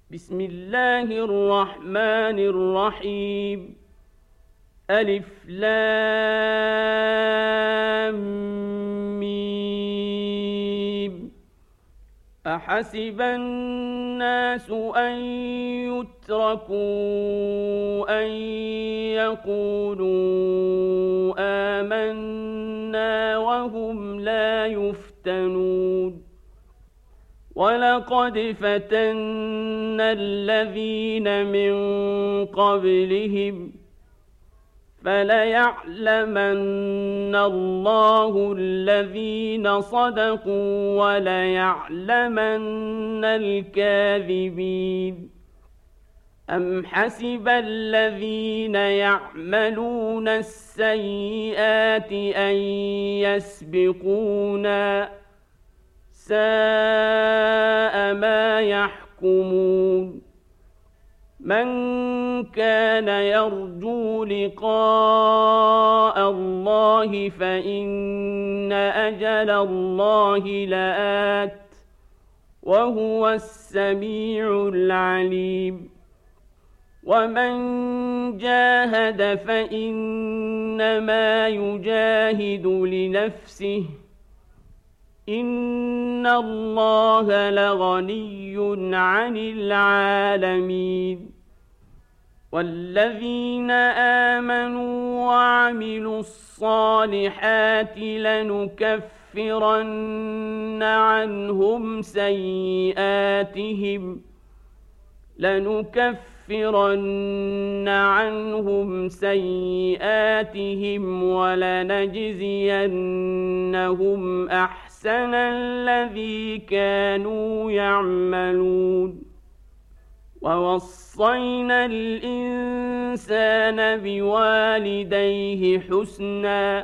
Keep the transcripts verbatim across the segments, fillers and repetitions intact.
بسم الله الرحمن الرحيم. ألف لام ميم. أحسب الناس أن يتركوا أن يقولوا آمنا وهم لا يفتنون. ولقد فتنا الذين من قبلهم فليعلمن الله الذين صدقوا وليعلمن الكاذبين. أم حسب الذين يعملون السيئات أن يسبقونا ساء ما يحكمون. من كان يرجو لقاء الله فإن أجل الله لآت وهو السميع العليم. ومن جاهد فإنما يجاهد لنفسه إن الله لغني عن العالمين. والذين آمنوا وعملوا الصالحات لنكفرن عنهم سيئاتهم لنكفرن عنهم سيئاتهم ولنجزينهم أحسن أحسن الذي كانوا يعملون. ووصينا الإنسان بوالديه حسنا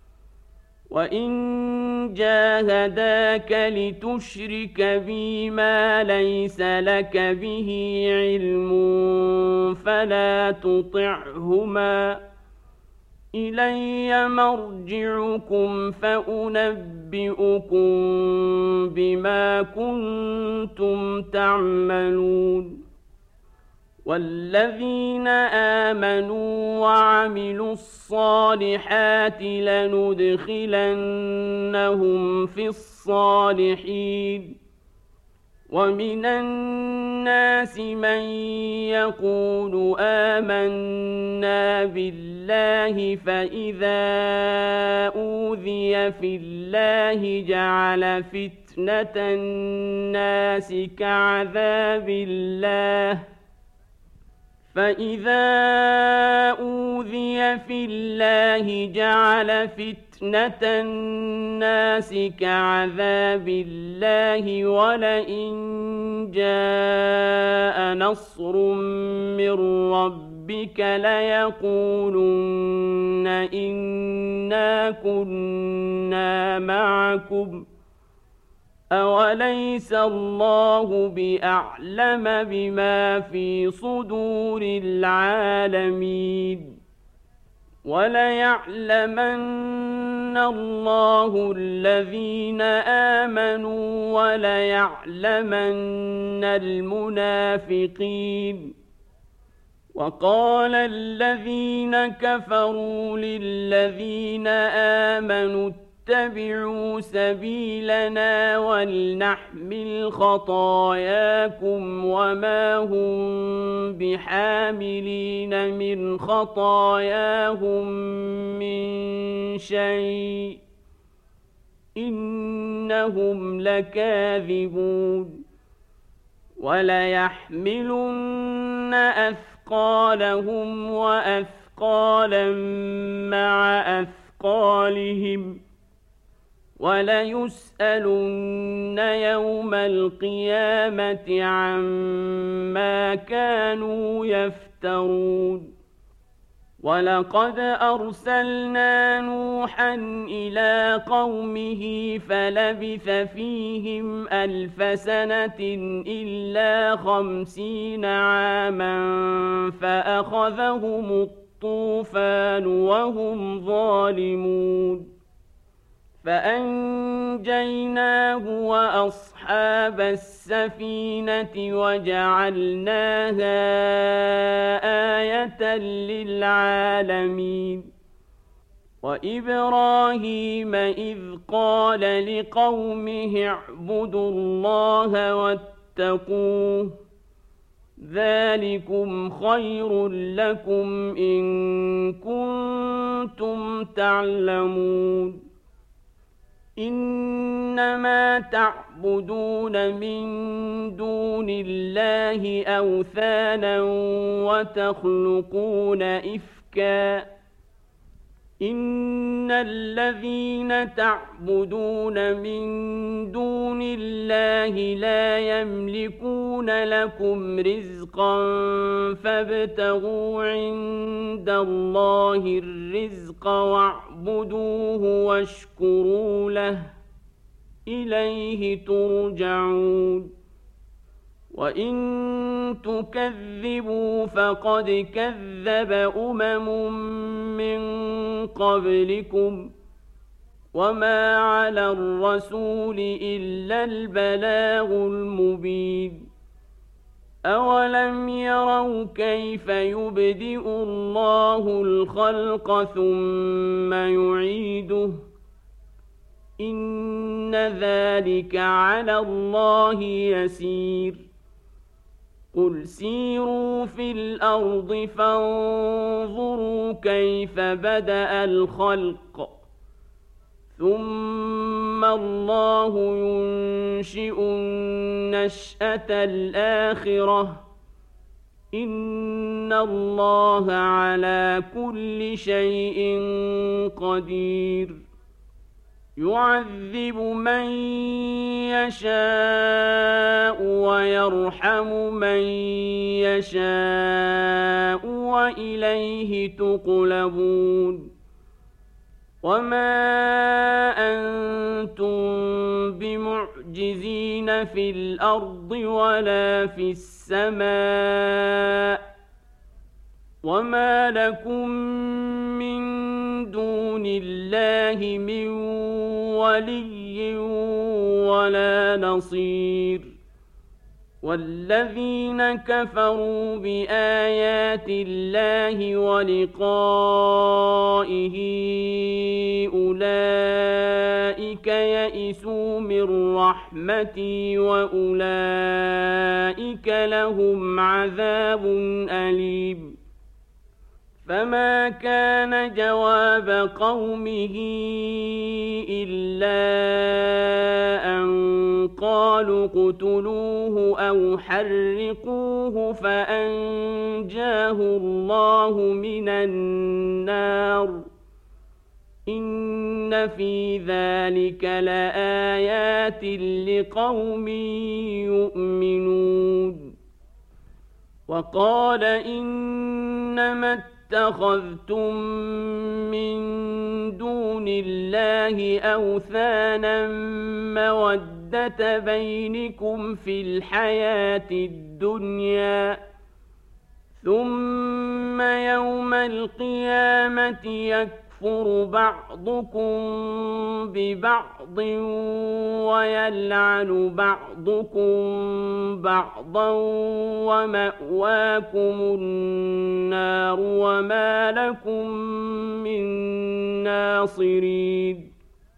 وإن جاهداك لتشرك بي ما ليس لك به علم فلا تطعهما إلي مرجعكم فأنبئكم بما كنتم تعملون. والذين آمنوا وعملوا الصالحات لندخلنهم في الصالحين. ومن الناس من يقول آمنا بالله فإذا أوذي في الله جعل فتنة الناس كعذاب الله فإذا أوذي في الله جعل فتنة الناس كعذاب الله ولئن جاء نصر من ربك ليقولن إنا كنا معكم أوليس الله بأعلم بما في صدور العالمين. وليعلمن الله الذين آمنوا وليعلمن المنافقين. وقال الذين كفروا للذين آمنوا اتبعوا سبيلنا ولنحمل خطاياكم وما هم بحاملين من خطاياهم من شيء إنهم لكاذبون. وليحملن أثقالهم وأثقالا مع أثقالهم وليسألن يوم القيامة عما كانوا يفترون. ولقد أرسلنا نوحا إلى قومه فلبث فيهم ألف سنة إلا خمسين عاما فأخذهم الطوفان وهم ظالمون. فأنجيناه وأصحاب السفينة وجعلناها آية للعالمين وإبراهيم إذ قال لقومه اعبدوا الله واتقوه ذلكم خير لكم إن كنتم تعلمون إنما تعبدون من دون الله أوثانا وتخلقون إفكا إن الذين تعبدون من دون الله لا يملكون لكم رزقا فابتغوا عند الله الرزق واعبدوه واشكروا له إليه ترجعون وإن تكذبوا فقد كذب أمم من قبلكم وما على الرسول إلا البلاغ المبين أولم يروا كيف يبدئ الله الخلق ثم يعيده إن ذلك على الله يسير قل سيروا في الأرض فانظروا كيف بدأ الخلق ثم الله ينشئ النشأة الآخرة إن الله على كل شيء قدير يعذب من يشاء ويرحم من يشاء وإليه تقلبون وما أنتم بمعجزين في الأرض ولا في السماء وما لكم من دون الله من ولي ولا نصير والذين كفروا بآيات الله ولقائه أولئك يئسوا من رحمتي وأولئك لهم عذاب أليم فما كان جواب قومه إلا أن قالوا اقتلوه أو حرقوه فأنجاه الله من النار إن في ذلك لآيات لقوم يؤمنون وقال إنما اتخذتم من دون الله أوثانا مودة بينكم في الحياة الدنيا ثم يوم القيامة يكفر بعضكم ببعض ويلعن بعضكم بعضا ومأواكم النار وما لكم من ناصرين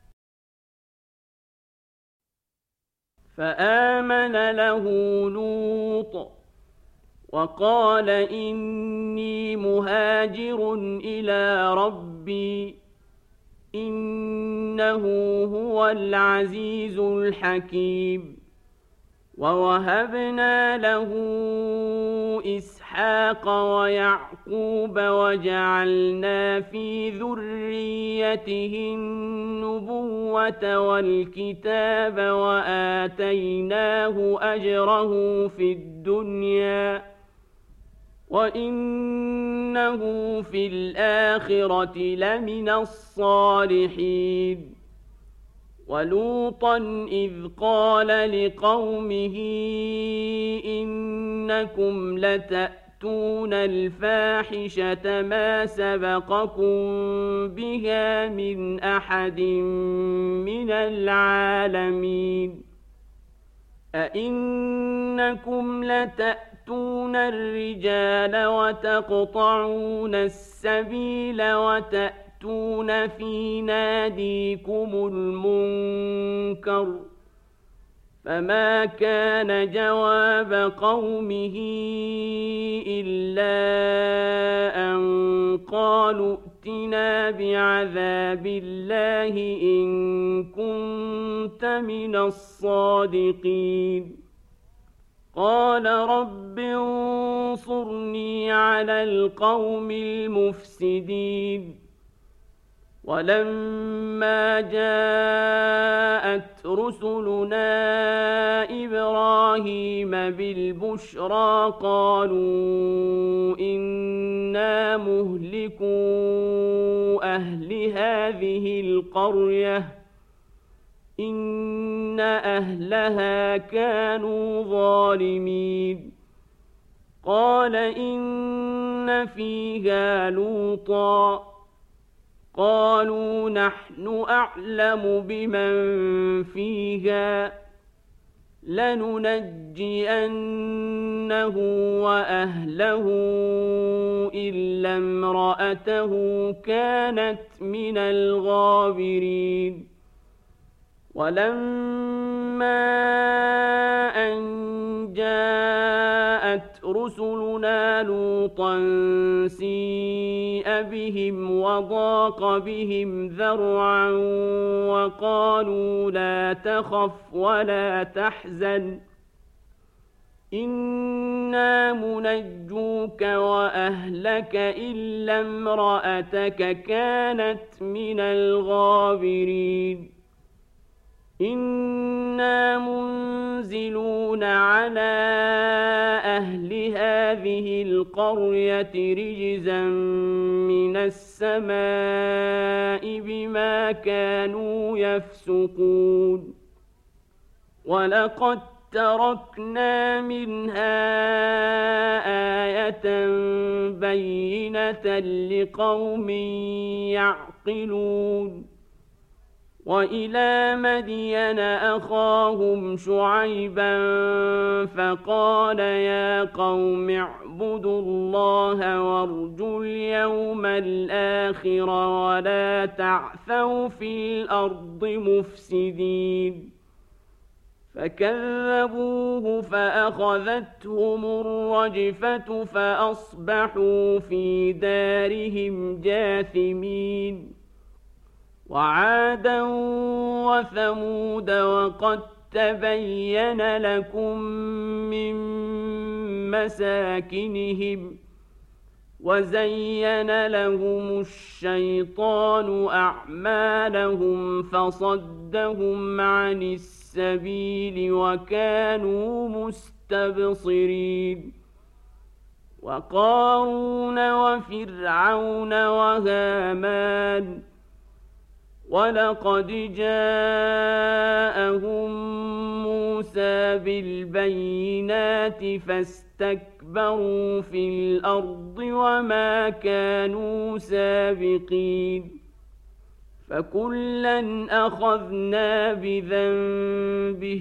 فآمن له لوط وقال إني مهاجر إلى ربي إنه هو العزيز الحكيم ووهبنا له إسحاق ويعقوب وجعلنا في ذريته النبوة والكتاب وآتيناه أجره في الدنيا وإنه في الآخرة لمن الصالحين ولوطا إذ قال لقومه إنكم لتأتون تأتون الفاحشة ما سبقكم بها من أحد من العالمين أئنكم لتأتون الرجال وتقطعون السبيل وتأتون في ناديكم المنكر فما كان جواب قومه إلا أن قالوا ائتنا بعذاب الله إن كنت من الصادقين قال رب انصرني على القوم المفسدين ولما جاءت رسلنا إبراهيم بالبشرى قالوا إنا مهلكو أهل هذه القرية إن أهلها كانوا ظالمين قال إن فيها لوطا قالوا نحن أعلم بمن فيها لننجينه وأهله إلا امرأته كانت من الغابرين ولما أن جاءت رسلنا لوطا سيء بهم وضاق بهم ذرعا وقالوا لا تخف ولا تحزن إنا منجوك وأهلك إلا امرأتك كانت من الغابرين إنا منزلون على أهل هذه القرية رجزا من السماء بما كانوا يفسقون ولقد تركنا منها آية بينة لقوم يعقلون وإلى مدين أخاهم شعيبا فقال يا قوم اعبدوا الله وارجوا اليوم الآخر ولا تعثوا في الأرض مفسدين فكذبوه فأخذتهم الرجفة فأصبحوا في دارهم جاثمين وعادا وثمود وقد تبين لكم من مساكنهم وزين لهم الشيطان أعمالهم فصدهم عن السبيل وكانوا مستبصرين وقارون وفرعون وهامان ولقد جاءهم موسى بالبينات فاستكبروا في الأرض وما كانوا سابقين فكلا أخذنا بذنبه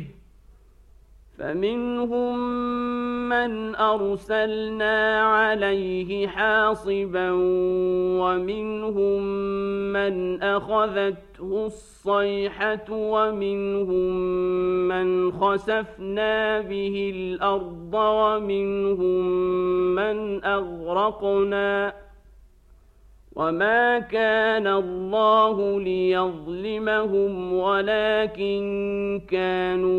فمنهم من أرسلنا عليه حاصبا ومنهم من أخذته الصيحة ومنهم من خسفنا به الأرض ومنهم من أغرقنا وما كان الله ليظلمهم ولكن كانوا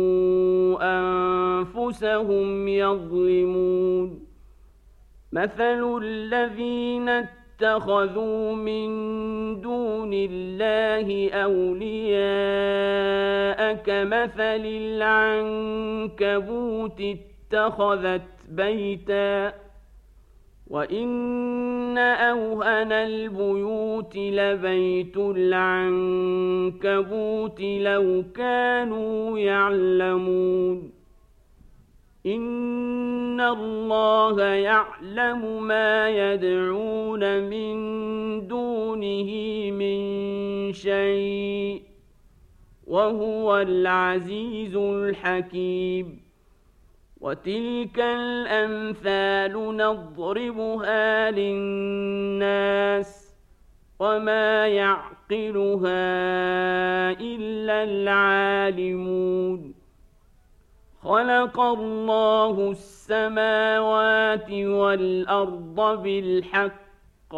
أنفسهم يظلمون مثل الذين اتخذوا من دون الله أولياء كمثل العنكبوت اتخذت بيتا وإن أوهن البيوت لبيت العنكبوت لو كانوا يعلمون إن إن الله يعلم ما يدعون من دونه من شيء وهو العزيز الحكيم وتلك الأمثال نضربها للناس وما يعقلها إلا العالمون خلق الله السماوات والأرض بالحق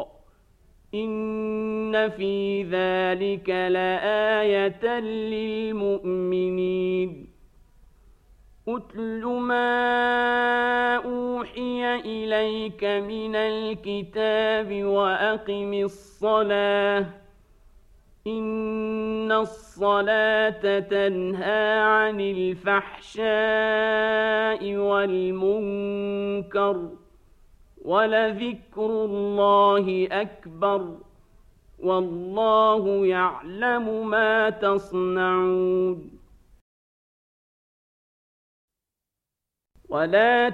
إن في ذلك لآية للمؤمنين أتل ما أوحي إليك من الكتاب وأقم الصلاة إن الصلاة تنهى عن الفحشاء والمنكر ولذكر الله أكبر والله يعلم ما تصنعون ولا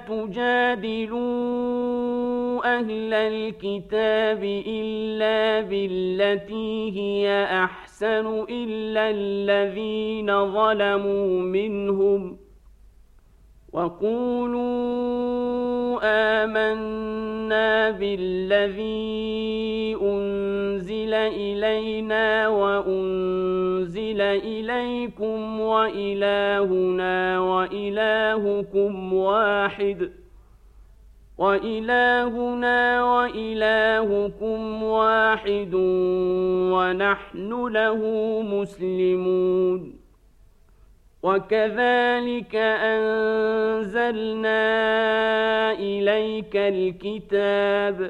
تجادلوا أهل الكتاب إلا بالتي هي أحسن إلا الذين ظلموا منهم وقولوا آمنا بالذي أنزل إلينا وأنزل إليكم وإلهنا وإلهكم واحد وإلهنا وإلهكم واحد ونحن له مسلمون وكذلك أنزلنا إليك الكتاب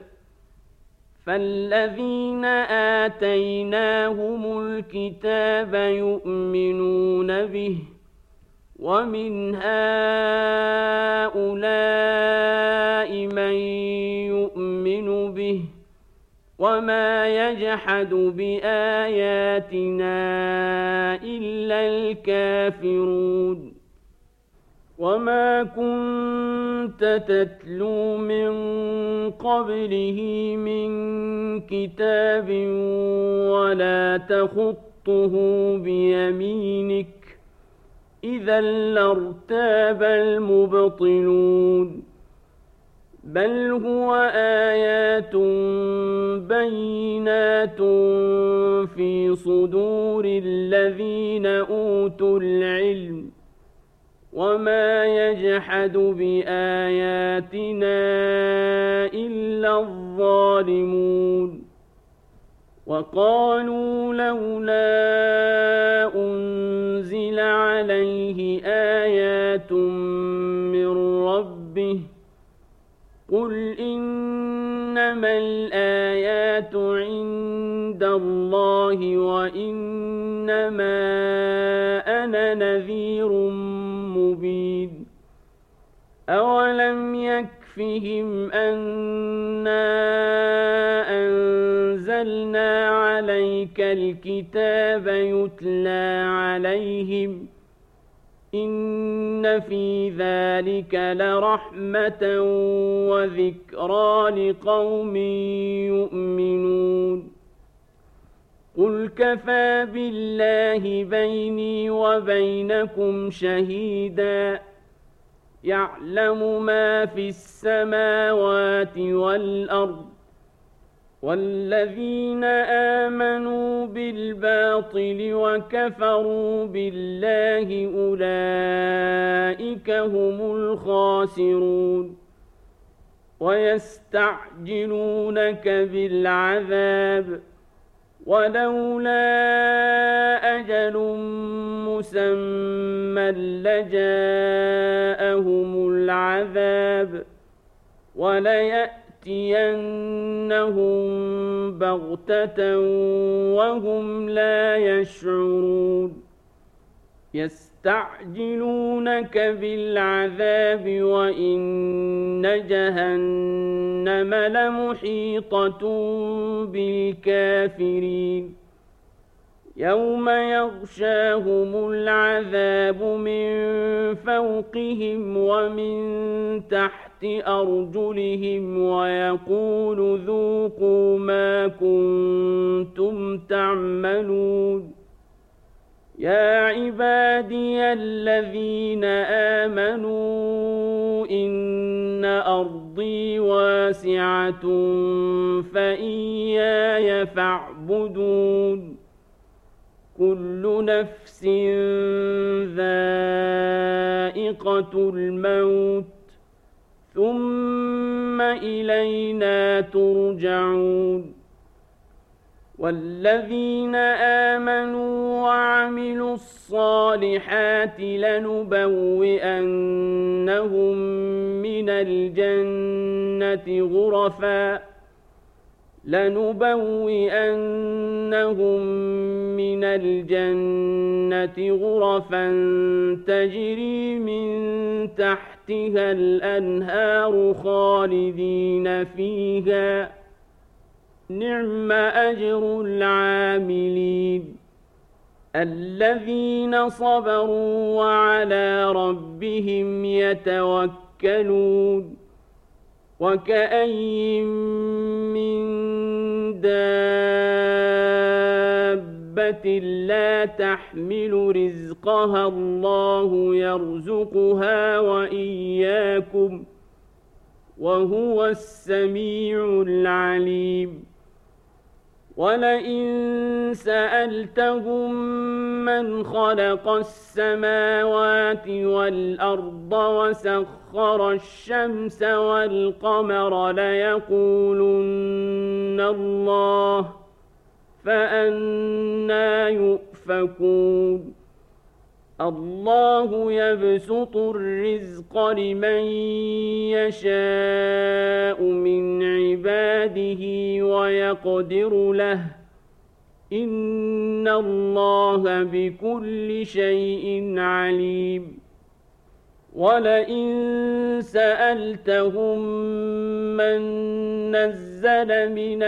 فالذين آتيناهم الكتاب يؤمنون به ومن هؤلاء من يؤمن به وما يجحد بآياتنا إلا الكافرون وما كنت تتلو من قبله من كتاب ولا تخطه بيمينك إذا لارتاب المبطلون بل هو آيات بينات في صدور الذين أوتوا العلم وما يجحد بآياتنا إلا الظالمون وقالوا لولا أنزل عليه آيات من ربه قل إنما الآيات عند الله وإنما أنا نذير مبين أولم يكفهم أنا أنزلنا عليك الكتاب يتلى عليهم إن في ذلك لرحمة وذكرى لقوم يؤمنون قل كفى بالله بيني وبينكم شهيدا يعلم ما في السماوات والأرض والذين آمنوا بالباطل وكفروا بالله أولئك هم الخاسرون ويستعجلونك بالعذاب ولولا أجل مسمى لجاءهم العذاب وليأتينهم بغتة وهم لا يشعرون يستعجلونك بالعذاب وإن جهنم لمحيطة بالكافرين يوم يغشاهم العذاب من فوقهم ومن تحت أرجلهم ويقول ذوقوا ما كنتم تعملون يا عبادي الذين آمنوا إن أرضي واسعة فإياي فاعبدون كل نفس ذائقة الموت ثم إلينا ترجعون والذين آمنوا وعملوا الصالحات لنبوئنهم من الجنة غرفا لنبوئنهم من الجنة غرفا تجري من تحتها الأنهار خالدين فيها نعم أجر العاملين الذين صبروا وعلى ربهم يتوكلون وكأين من دابة لا تحمل رزقها الله يرزقها وإياكم وهو السميع العليم ولئن سألتهم من خلق السماوات والأرض وسخر الشمس والقمر ليقولن الله فأنى يؤفكون الله يبسط الرزق لمن يشاء من عباده ويقدر له إن الله بكل شيء عليم ولئن سألتهم من نزل من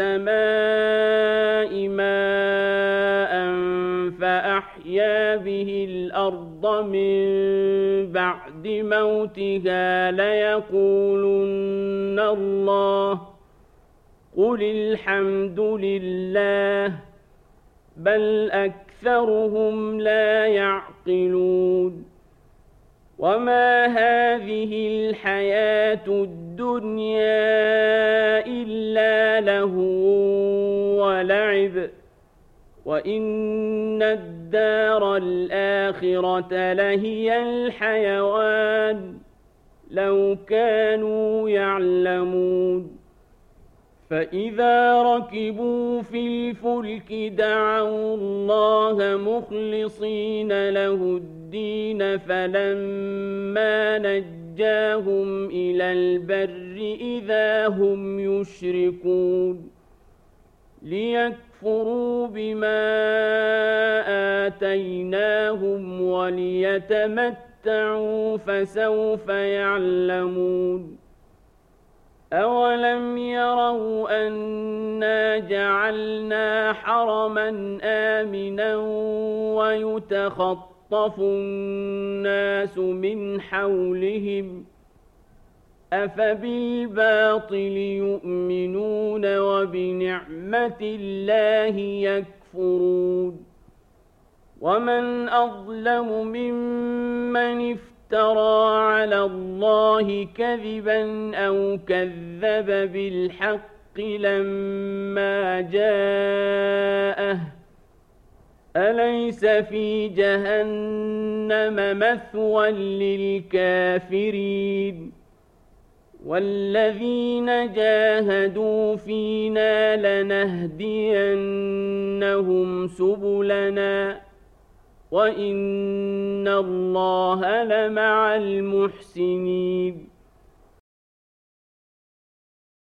السماء ماء فأحيا به الأرض من بعد موتها ليقولن الله قل الحمد لله بل أكثرهم لا يعقلون وما هذه الحياة الدنيا إلا لهو ولعب وإن الدار الآخرة لهي الحيوان لو كانوا يعلمون فإذا ركبوا في الفلك دعوا الله مخلصين له الدين فلما نجاهم إلى البر إذا هم يشركون ليكفروا بما آتيناهم وليتمتعوا فسوف يعلمون أولم يروا أنا جعلنا حرما آمنا ويتخطف الناس من حولهم أفبالباطل يؤمنون وبنعمة الله يكفرون ومن أظلم ممن افترى افترى على الله كذبا أو كذب بالحق لما جاءه أليس في جهنم مثوى للكافرين والذين جاهدوا فينا لنهدينهم سبلنا وإن الله لمع المحسنين